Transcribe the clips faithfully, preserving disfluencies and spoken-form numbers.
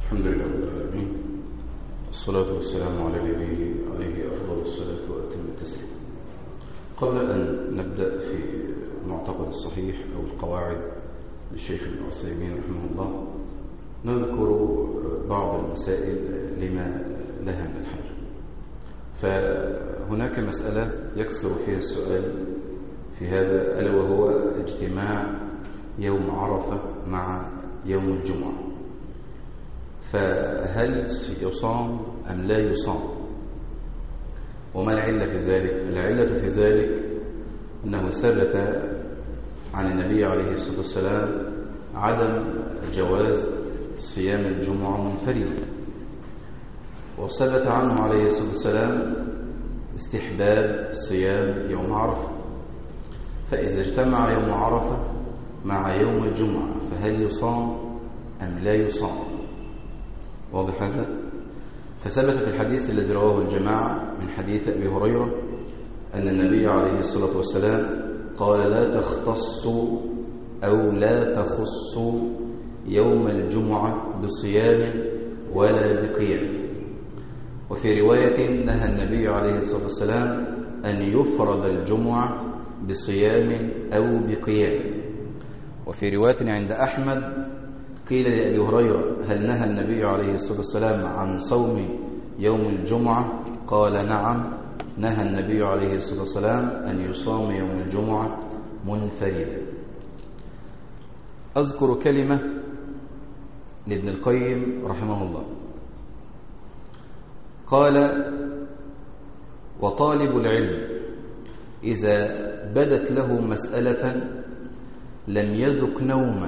الحمد لله رب العالمين، والصلاة والسلام على نبيه عليه أفضل الصلاة وأتم التسليم. قبل أن نبدأ في المعتقد الصحيح أو القواعد للشيخ ابن عثيمين رحمه الله، نذكر بعض المسائل لما لها من الحاجة. فهناك مسألة يكثر فيها السؤال في هذا، ألا وهو اجتماع يوم عرفة مع يوم الجمعة، فهل يصام أم لا يصام؟ وما العلة في ذلك؟ العلة في ذلك أنه ثبت عن النبي عليه الصلاة والسلام عدم جواز صيام الجمعة منفردا، وثبت عنه عليه الصلاة والسلام استحباب صيام يوم عرفة. فإذا اجتمع يوم عرفة مع يوم الجمعة فهل يصام أم لا يصام؟ واضح هذا؟ فثبت في الحديث الذي رواه الجماعة من حديث أبي هريرة أن النبي عليه الصلاة والسلام قال: لا تختصوا أو لا تخصوا يوم الجمعة بصيام ولا بقيام. وفي رواية نهى النبي عليه الصلاة والسلام أن يفرض الجمعة بصيام أو بقيام. وفي رواية عند أحمد قيل لأبي هريرة: هل نهى النبي عليه الصلاة والسلام عن صوم يوم الجمعة؟ قال: نعم، نهى النبي عليه الصلاة والسلام أن يصام يوم الجمعة منفردا. أذكر كلمة لابن القيم رحمه الله، قال: وطالب العلم إذا بدت له مسألة لم يذق نوما،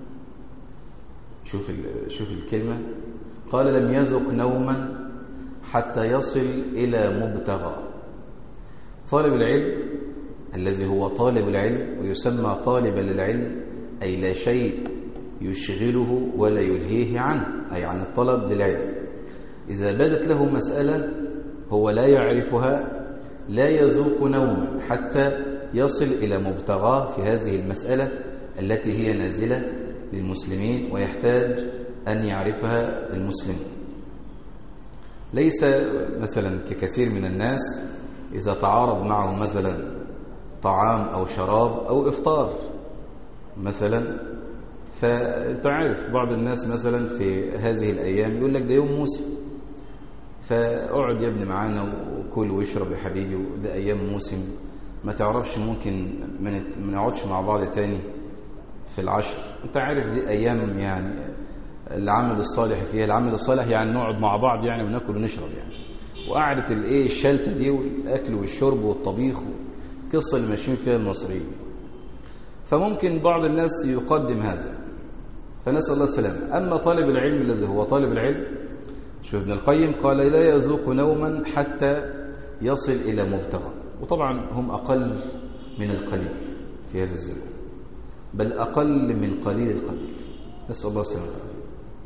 شوف شوف الكلمة، قال: لم يذق نوما حتى يصل إلى مبتغى. طالب العلم الذي هو طالب العلم، ويسمى طالبا للعلم أي لا شيء يشغله ولا يلهيه عنه، أي عن الطلب للعلم. إذا بدت له مسألة هو لا يعرفها لا يذوق نوما حتى يصل إلى مبتغاه في هذه المسألة التي هي نازلة للمسلمين ويحتاج أن يعرفها المسلمين. ليس مثلا ككثير من الناس إذا تعارض معه مثلا طعام أو شراب أو إفطار مثلا، فأنت عارف بعض الناس مثلا في هذه الأيام يقول لك ده يوم موسم، فاقعد يا ابني معانا وكل واشرب يا حبيبي، وده أيام موسم، ما تعرفش ممكن ما نقعدش مع بعض تاني في العشر. انت عارف دي ايام يعني العمل الصالح فيها، العمل الصالح يعني نقعد مع بعض يعني وناكل ونشرب يعني، وقعدة الايه الشلته دي والاكل والشرب والطبيخ والقصه اللي ماشيين فيها المصريين. فممكن بعض الناس يقدم هذا، فنسال الله السلامه. اما طالب العلم الذي هو طالب العلم، شوف ابن القيم قال: لا يذوق نوما حتى يصل الى مبتغى. وطبعا هم اقل من القليل في هذا الزمان، بل أقل من قليل القليل، نسأل الله السلامة والعافية.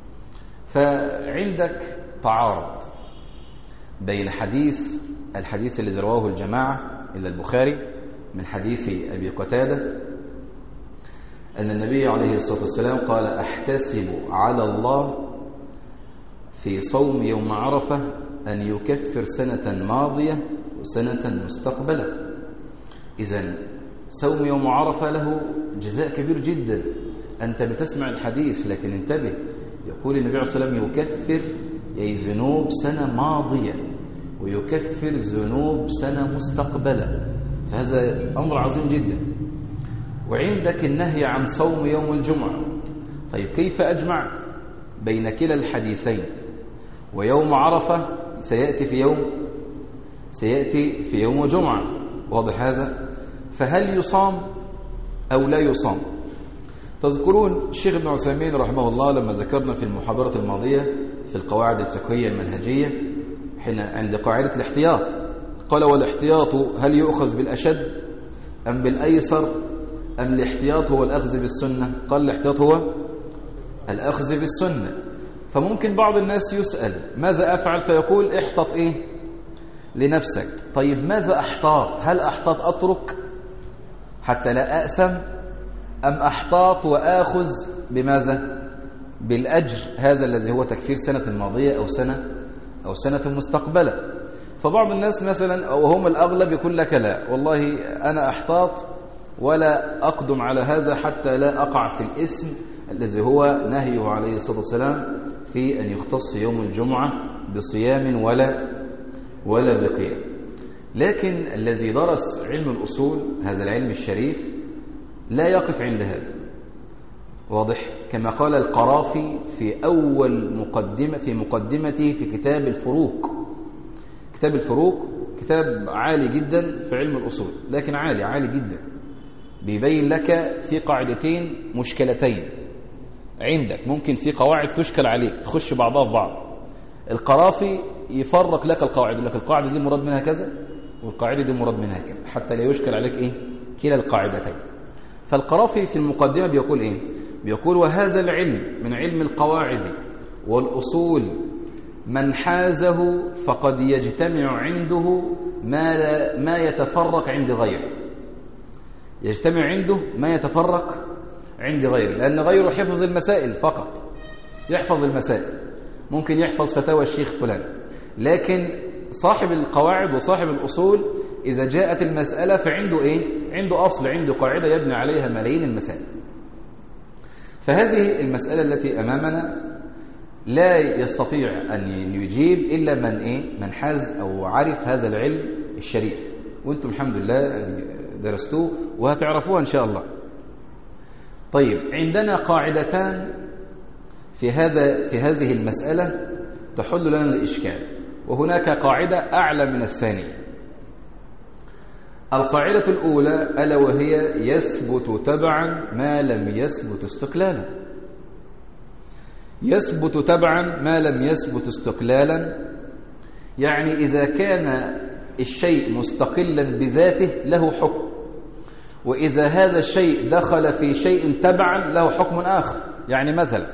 فعندك تعارض بين حديث الحديث الذي رواه الجماعة إلى البخاري من حديث أبي قتادة أن النبي عليه الصلاة والسلام قال: أحتسب على الله في صوم يوم عرفة أن يكفر سنة ماضية وسنة مستقبلة. إذن صوم يوم عرفة له جزاء كبير جدا. أنت بتسمع الحديث لكن انتبه، يقول النبي عليه الصلاة والسلام: يكفر أي ذنوب سنة ماضية ويكفر ذنوب سنة مستقبلة، فهذا أمر عظيم جدا. وعندك النهي عن صوم يوم الجمعة. طيب كيف أجمع بين كلا الحديثين؟ ويوم عرفة سيأتي في يوم سيأتي في يوم جمعة، واضح هذا؟ فهل يصام أو لا يصام؟ تذكرون الشيخ ابن عثيمين رحمه الله لما ذكرنا في المحاضرة الماضية في القواعد الفقهية المنهجية حين عند قاعدة الاحتياط، قال: والاحتياط هل يؤخذ بالأشد أم بالأيسر أم الاحتياط هو الأخذ بالسنة؟ قال: الاحتياط هو الأخذ بالسنة. فممكن بعض الناس يسأل: ماذا أفعل؟ فيقول: احتط إيه لنفسك. طيب ماذا أحتاط؟ هل أحتاط أترك حتى لا أأسم، أم أحتاط وآخذ بماذا؟ بالأجر هذا الذي هو تكفير سنة ماضية أو سنة أو سنة مستقبلة. فبعض الناس مثلا وهم الأغلب يقول لك لا والله أنا أحتاط ولا أقدم على هذا حتى لا أقع في الإثم الذي هو نهيه عليه الصلاة والسلام في أن يختص يوم الجمعة بصيام ولا ولا بقيام. لكن الذي درس علم الأصول هذا العلم الشريف لا يقف عند هذا، واضح؟ كما قال القرافي في أول مقدمة في مقدمته في كتاب الفروق. كتاب الفروق كتاب عالي جدا في علم الأصول، لكن عالي عالي جدا، بيبين لك في قاعدتين مشكلتين عندك، ممكن في قواعد تشكل عليك تخش بعضها في بعض. القرافي يفرق لك القواعد، يقول لك القاعدة دي مراد منها كذا والقاعدة دي مراد منها كذا، حتى لا يشكل عليك إيه كلا القاعدتين. فالقرافي في المقدمة بيقول إيه؟ بيقول وهذا العلم من علم القواعد والأصول من حازه فقد يجتمع عنده ما, لا ما يتفرق عند غيره. يجتمع عنده ما يتفرق عند غيره، لأن غيره حفظ المسائل فقط، يحفظ المسائل، ممكن يحفظ فتاوى الشيخ فلان، لكن صاحب القواعد وصاحب الأصول إذا جاءت المسألة فعنده إيه؟ عنده أصل، عنده قاعدة يبني عليها ملايين المسائل. فهذه المسألة التي أمامنا لا يستطيع أن يجيب إلا من إيه؟ من حاز أو عرف هذا العلم الشريف، وأنتم الحمد لله درستوه وهتعرفوها إن شاء الله. طيب، عندنا قاعدتان في هذا في هذه المسألة تحل لنا الإشكال، وهناك قاعدة أعلى من الثانية. القاعدة الأولى ألا وهي يثبت تبعا ما لم يثبت استقلالا. يثبت تبعا ما لم يثبت استقلالا، يعني إذا كان الشيء مستقلا بذاته له حكم، وإذا هذا الشيء دخل في شيء تبعا له حكم آخر. يعني مثلا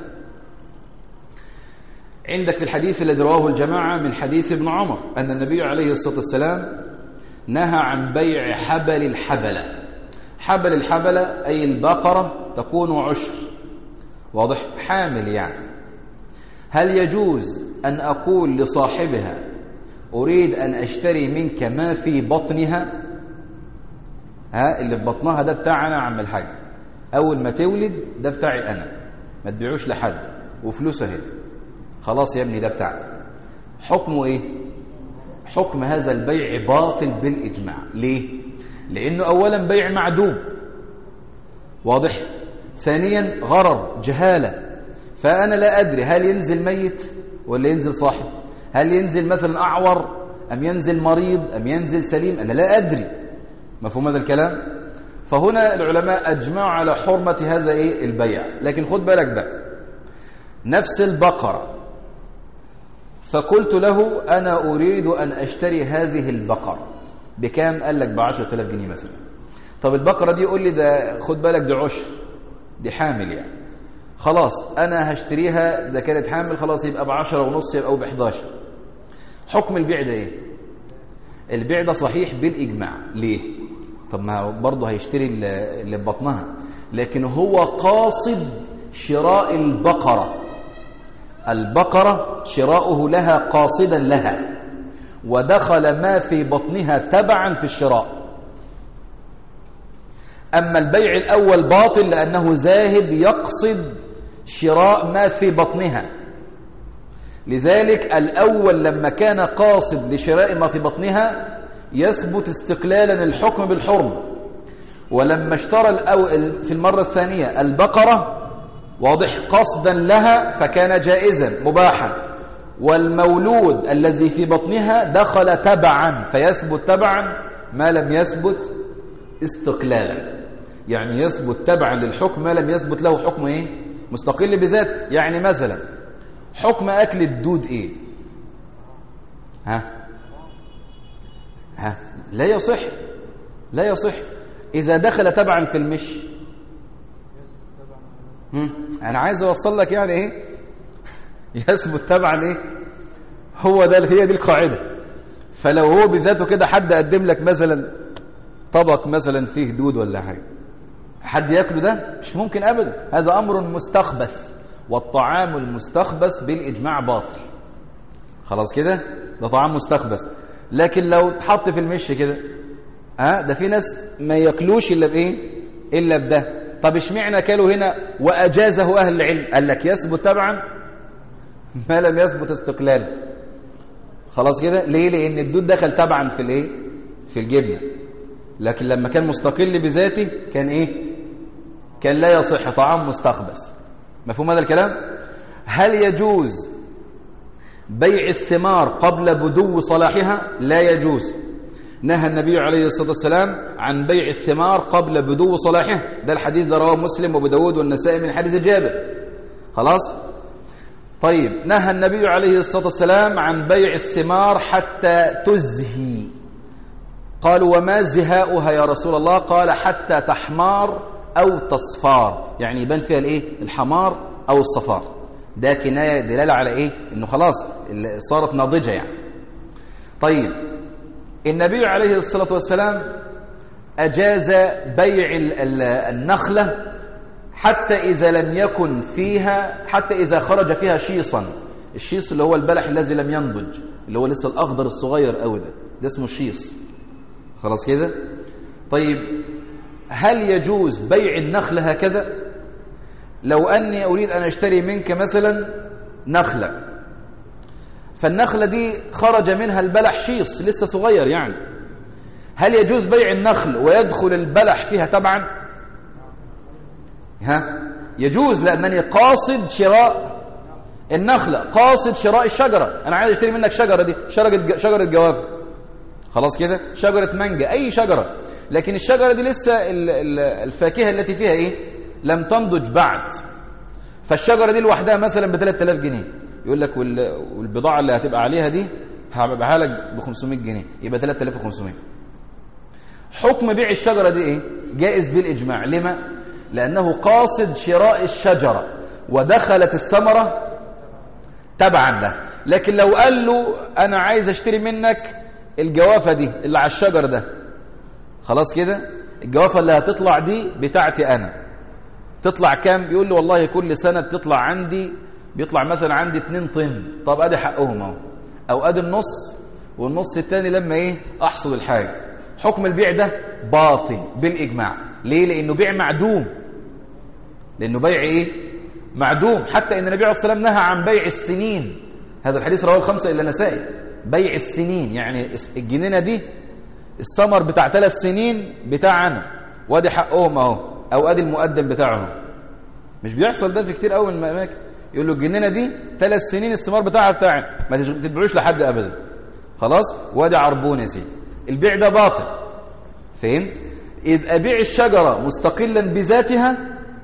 عندك في الحديث الذي رواه الجماعة من حديث ابن عمر أن النبي عليه الصلاة والسلام نهى عن بيع حبل الحبلة. حبل الحبلة أي البقرة تكون عشر، واضح؟ حامل يعني. هل يجوز أن أقول لصاحبها أريد أن أشتري منك ما في بطنها؟ ها اللي في بطنها ده بتاعنا يا عم الحاج، أول ما تولد ده بتاعي أنا، ما تبيعوش لحد، وفلوسه هنا خلاص يا ابني ده بتاعتي. حكمه إيه؟ حكم هذا البيع باطل بالإجماع. ليه؟ لأنه أولا بيع معدوم، واضح؟ ثانيا غرر، جهالة، فأنا لا أدري هل ينزل ميت ولا ينزل صاحب، هل ينزل مثلا أعور أم ينزل مريض أم ينزل سليم، أنا لا أدري. مفهوم هذا الكلام؟ فهنا العلماء أجمعوا على حرمة هذا إيه البيع. لكن خد بالك بقى، نفس البقرة فقلت له أنا أريد أن أشتري هذه البقرة بكام؟ قال لك بعشرة آلاف جنيه مثلا. طب البقرة دي يقول لي ده خد بالك دي عشر، دي حامل يعني، خلاص أنا هشتريها، ده كانت حامل خلاص يبقى بعشرة ونص يبقى بحداشر. حكم البيع ده إيه؟ البيع ده صحيح بالإجماع. ليه؟ طب ما برضه هيشتري اللي ببطنها، لكن هو قاصد شراء البقرة. البقرة شراؤه لها قاصدا لها، ودخل ما في بطنها تبعا في الشراء. أما البيع الأول باطل لأنه ذاهب يقصد شراء ما في بطنها. لذلك الأول لما كان قاصد لشراء ما في بطنها يثبت استقلالا الحكم بالحرم، ولما اشترى الأول في المرة الثانية البقرة واضح قصدا لها فكان جائزا مباحا، والمولود الذي في بطنها دخل تبعا فيثبت تبعا ما لم يثبت استقلالا. يعني يثبت تبعا للحكم ما لم يثبت له حكم ايه مستقل بذات. يعني مثلا حكم أكل الدود ايه؟ ها ها لا يصح، لا يصح إذا دخل تبعا في المشي. أنا عايز أوصل لك يعني إيه يثبت تبعا إيه، هو ده، هي دي القاعدة. فلو هو بذاته كده حد قدم لك مثلا طبق مثلا فيه دود ولا حاجة، حد يأكله؟ ده مش ممكن أبدا، هذا أمر مستخبث والطعام المستخبث بالإجماع باطل. خلاص كده، ده طعام مستخبث. لكن لو اتحط في المش كده، ها ده في ناس ما ياكلوش الا بايه؟ الا بده. طب اشمعنى كلوا هنا واجازه اهل العلم؟ قال لك يثبت تبعا ما لم يثبت استقلالا. خلاص كده، ليه؟ لان الدود دخل تبعا في الايه؟ في الجبنه. لكن لما كان مستقل بذاته كان ايه؟ كان لا يصح، طعام مستخبث. مفهوم هذا الكلام؟ هل يجوز بيع الثمار قبل بدو صلاحها؟ لا يجوز. نهى النبي عليه الصلاة والسلام عن بيع الثمار قبل بدو صلاحها. ده الحديث ده رواه مسلم وابو داود والنسائي من حديث جابر. خلاص؟ طيب، نهى النبي عليه الصلاة والسلام عن بيع الثمار حتى تزهي. قالوا وما زهاؤها يا رسول الله؟ قال حتى تحمار أو تصفار، يعني يبان فيها الايه؟ الحمار أو الصفار. ده كناية دلالة على ايه؟ انه خلاص صارت ناضجة يعني. طيب، النبي عليه الصلاة والسلام أجاز بيع النخلة حتى إذا لم يكن فيها، حتى إذا خرج فيها شيصا. الشيص اللي هو البلح الذي لم ينضج، اللي هو لسه الأخضر الصغير قوي ده، ده اسمه الشيص. خلاص كده؟ طيب، هل يجوز بيع النخلة هكذا؟ لو أني أريد أن أشتري منك مثلا نخلة، فالنخلة دي خرج منها البلح شيص لسه صغير يعني، هل يجوز بيع النخل ويدخل البلح فيها تبعا؟ ها؟ يجوز، لأنني قاصد شراء النخلة، قاصد شراء الشجرة. أنا عايز أشتري منك شجرة، دي شجرة شجرة جوافة. خلاص كده، شجرة مانجا، أي شجرة، لكن الشجرة دي لسه الفاكهة التي فيها إيه؟ لم تنضج بعد. فالشجرة دي لوحدها مثلا ب ثلاثة آلاف جنيه، يقول لك والبضاعة اللي هتبقى عليها دي هبيعها لك ب خمسمائة جنيه، يبقى ثلاثة آلاف وخمسمائة. حكم بيع الشجرة دي إيه؟ جائز بالإجماع. لما؟ لأنه قاصد شراء الشجرة ودخلت الثمرة تبعا له. لكن لو قال له أنا عايز أشتري منك الجوافة دي اللي على الشجر ده، خلاص كده، الجوافة اللي هتطلع دي بتاعتي أنا، تطلع كام؟ بيقول له والله كل سنة بتطلع عندي، بيطلع مثلا عندي اتنين طن. طب ادي حقهم اهو، او ادي النص والنص التاني لما ايه؟ احصد الحاجة. حكم البيع ده باطل بالاجماع. ليه؟ لانه بيع معدوم، لانه بيع ايه؟ معدوم. حتى ان النبي عليه الصلاة والسلام نهى عن بيع السنين، هذا الحديث رواه الخمسة الا النسائي. بيع السنين يعني الجنينة دي الثمر بتاع ثلاث سنين بتاعنا، وادي حقهم اهو، او ادي المقدم بتاعهم. مش بيحصل ده في كتير قوي من الاماكن، يقول له الجنينه دي ثلاث سنين الثمار بتاعها بتاعنا، ما تتبيعوش لحد ابدا. خلاص، وادي عربون يا سيدي. البيع ده باطل. فهم؟ اذا بيع الشجره مستقلا بذاتها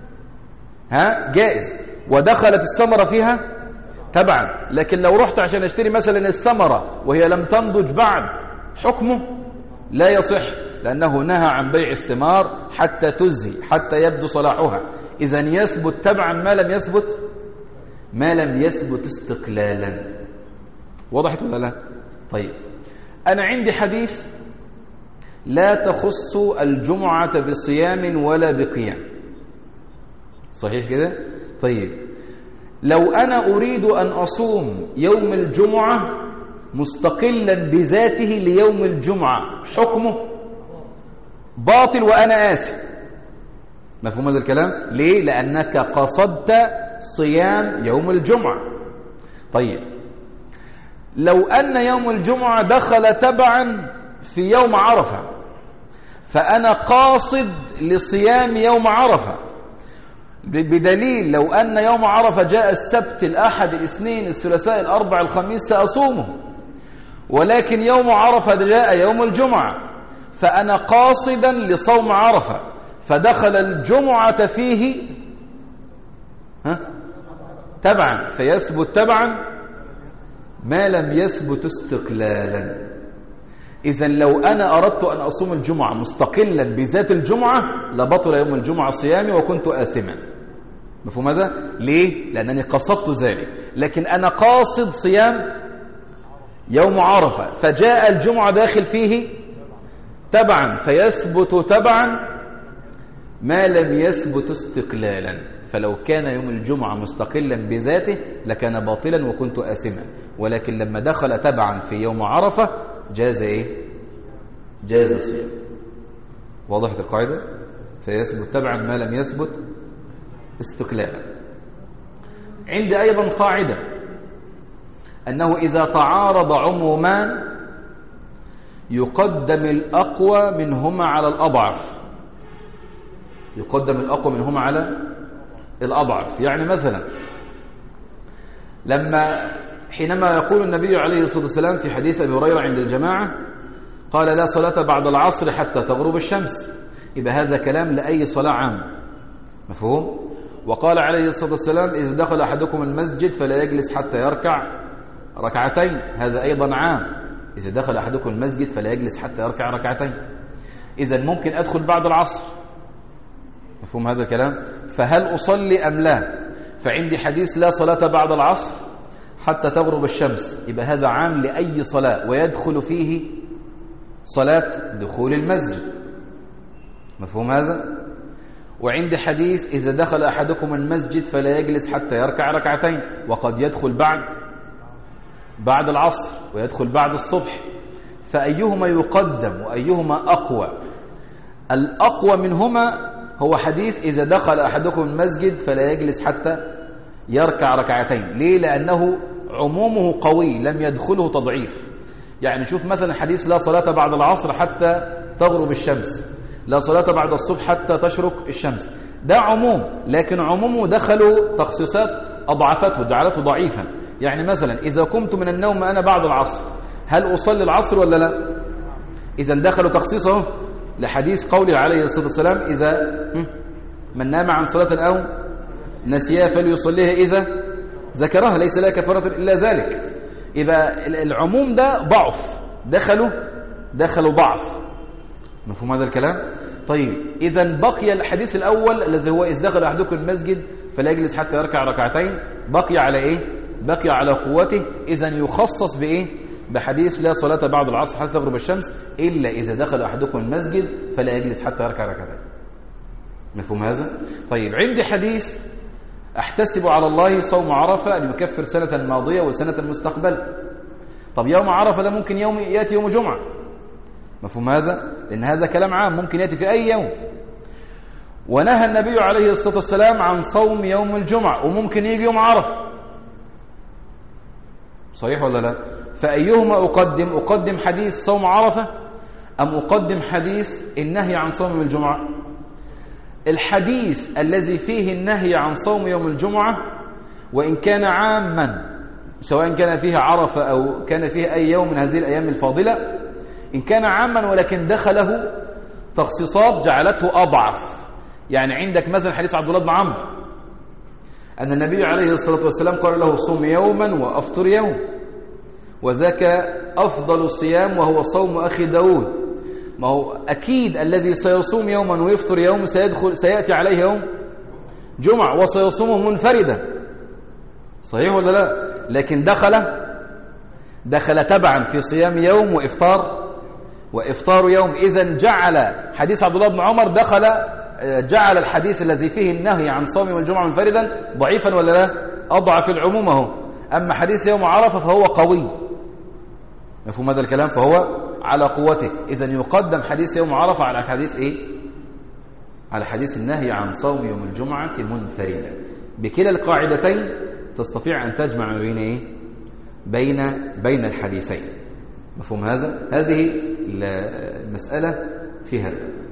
ها جائز، ودخلت الثمره فيها تبعا. لكن لو رحت عشان اشتري مثلا الثمره وهي لم تنضج بعد، حكمه لا يصح، لأنه نهى عن بيع الثمار حتى تزهي، حتى يبدو صلاحها. إذن يثبت تبعا ما لم يثبت ما لم يثبت استقلالا. وضحت ولا لا؟ طيب، أنا عندي حديث لا تخص الجمعة بصيام ولا بقيام، صحيح كده؟ طيب، لو أنا أريد أن أصوم يوم الجمعة مستقلا بذاته ليوم الجمعة، حكمه باطل وأنا آسف. مفهوم هذا الكلام؟ ليه؟ لأنك قصدت صيام يوم الجمعة. طيب، لو أن يوم الجمعة دخل تبعا في يوم عرفة، فأنا قاصد لصيام يوم عرفة، بدليل لو أن يوم عرفة جاء السبت الأحد الاثنين الثلاثاء الأربع الخميس سأصومه، ولكن يوم عرفة جاء يوم الجمعة، فأنا قاصدا لصوم عرفة، فدخل الجمعة فيه ها تبعا، فيثبت تبعا ما لم يثبت استقلالا. إذن لو أنا أردت أن أصوم الجمعة مستقلا بذات الجمعة لبطل يوم الجمعة صيامي وكنت آثما. مفهوم هذا؟ ليه؟ لأنني قصدت ذلك. لكن أنا قاصد صيام يوم عرفة، فجاء الجمعة داخل فيه تبعا، فيثبت تبعا ما لم يثبت استقلالا. فلو كان يوم الجمعة مستقلا بذاته لكان باطلا وكنت آثما، ولكن لما دخل تبعا في يوم عرفة جاز إيه؟ جاز الصيام. واضحة القاعدة؟ فيثبت تبعا ما لم يثبت استقلالا. عندي أيضا قاعدة أنه إذا تعارض عمومان يقدم الأقوى منهما على الأضعف. يقدم الأقوى منهما على الأضعف. يعني مثلا لما حينما يقول النبي عليه الصلاة والسلام في حديث أبي هريرة عند الجماعة قال لا صلاة بعد العصر حتى تغرب الشمس، يبقى هذا كلام لأي صلاة عام، مفهوم؟ وقال عليه الصلاة والسلام إذا دخل أحدكم المسجد فلا يجلس حتى يركع ركعتين، هذا أيضا عام، إذا دخل أحدكم المسجد فلا يجلس حتى يركع ركعتين. إذا ممكن أدخل بعد العصر، مفهوم هذا الكلام؟ فهل أصلي أم لا؟ فعندي حديث لا صلاة بعد العصر حتى تغرب الشمس، يبقى هذا عام لأي صلاة ويدخل فيه صلاة دخول المسجد، مفهوم هذا؟ وعندي حديث إذا دخل أحدكم المسجد فلا يجلس حتى يركع ركعتين، وقد يدخل بعد بعد العصر ويدخل بعد الصبح، فأيهما يقدم وأيهما أقوى؟ الأقوى منهما هو حديث إذا دخل أحدكم المسجد فلا يجلس حتى يركع ركعتين. ليه؟ لأنه عمومه قوي لم يدخله تضعيف. يعني شوف مثلا حديث لا صلاة بعد العصر حتى تغرب الشمس، لا صلاة بعد الصبح حتى تشرق الشمس، ده عموم، لكن عمومه دخلوا تخصيصات أضعفته جعلته ضعيفا. يعني مثلا إذا قمت من النوم أنا بعد العصر هل أصلي العصر ولا لا؟ إذا دخلوا تخصيصه لحديث قوله عليه الصلاة والسلام إذا من نام عن صلاة أو نسيها فليصليها إذا ذكرها ليس لها كفارة إلا ذلك. إذا العموم ده ضعف، دخلوا دخلوا ضعف، مفهوم هذا الكلام؟ طيب إذا بقي الحديث الأول الذي هو إذا دخل أحدكم المسجد فلا يجلس حتى يركع ركعتين، بقي على إيه؟ بقي على قوته. إذا يخصص بإيه؟ بحديث لا صلاة بعد العصر حتى تغرب الشمس إلا إذا دخل أحدكم المسجد فلا يجلس حتى يركع ركعتين، مفهوم هذا؟ طيب عندي حديث أحتسب على الله صوم عرفة أن يكفر سنة ماضية وسنة مستقبل. طب يوم عرفة ده ممكن يوم يأتي يوم جمعة، مفهوم هذا؟ لأن هذا كلام عام ممكن يأتي في أي يوم. ونهى النبي عليه الصلاة والسلام عن صوم يوم الجمعة وممكن يجي يوم عرفة، صحيح ولا لا؟ فأيهما أقدم؟ أقدم حديث صوم عرفة أم أقدم حديث النهي عن صوم الجمعة؟ الحديث الذي فيه النهي عن صوم يوم الجمعة وإن كان عاما سواء كان فيه عرفة أو كان فيه أي يوم من هذه الأيام الفاضلة، إن كان عاما ولكن دخله تخصيصات جعلته أضعف. يعني عندك مثلا حديث عبد الله بن عمرو أن النبي عليه الصلاة والسلام قال له صوم يوما وأفطر يوم، وذاك أفضل الصيام وهو صوم أخي داود. ما هو أكيد الذي سيصوم يوما ويفطر يوم سيدخل سيأتي عليه يوم جمعة وسيصومه منفردا، صحيح ولا لا؟ لكن دخل دخل تبعا في صيام يوم وإفطار وإفطار يوم. إذن جعل حديث عبد الله بن عمر دخل جعل الحديث الذي فيه النهي عن صوم يوم الجمعة منفردا ضعيفا ولا لا؟ أضعف العموم اهو. أما حديث يوم عرفة فهو قوي، مفهوم هذا الكلام؟ فهو على قوته. إذن يقدم حديث يوم عرفة على حديث إيه؟ على حديث النهي عن صوم يوم الجمعة منفردا. بكلا القاعدتين تستطيع أن تجمع بين إيه؟ بين بين الحديثين، مفهوم هذا؟ هذه المسألة في هذا.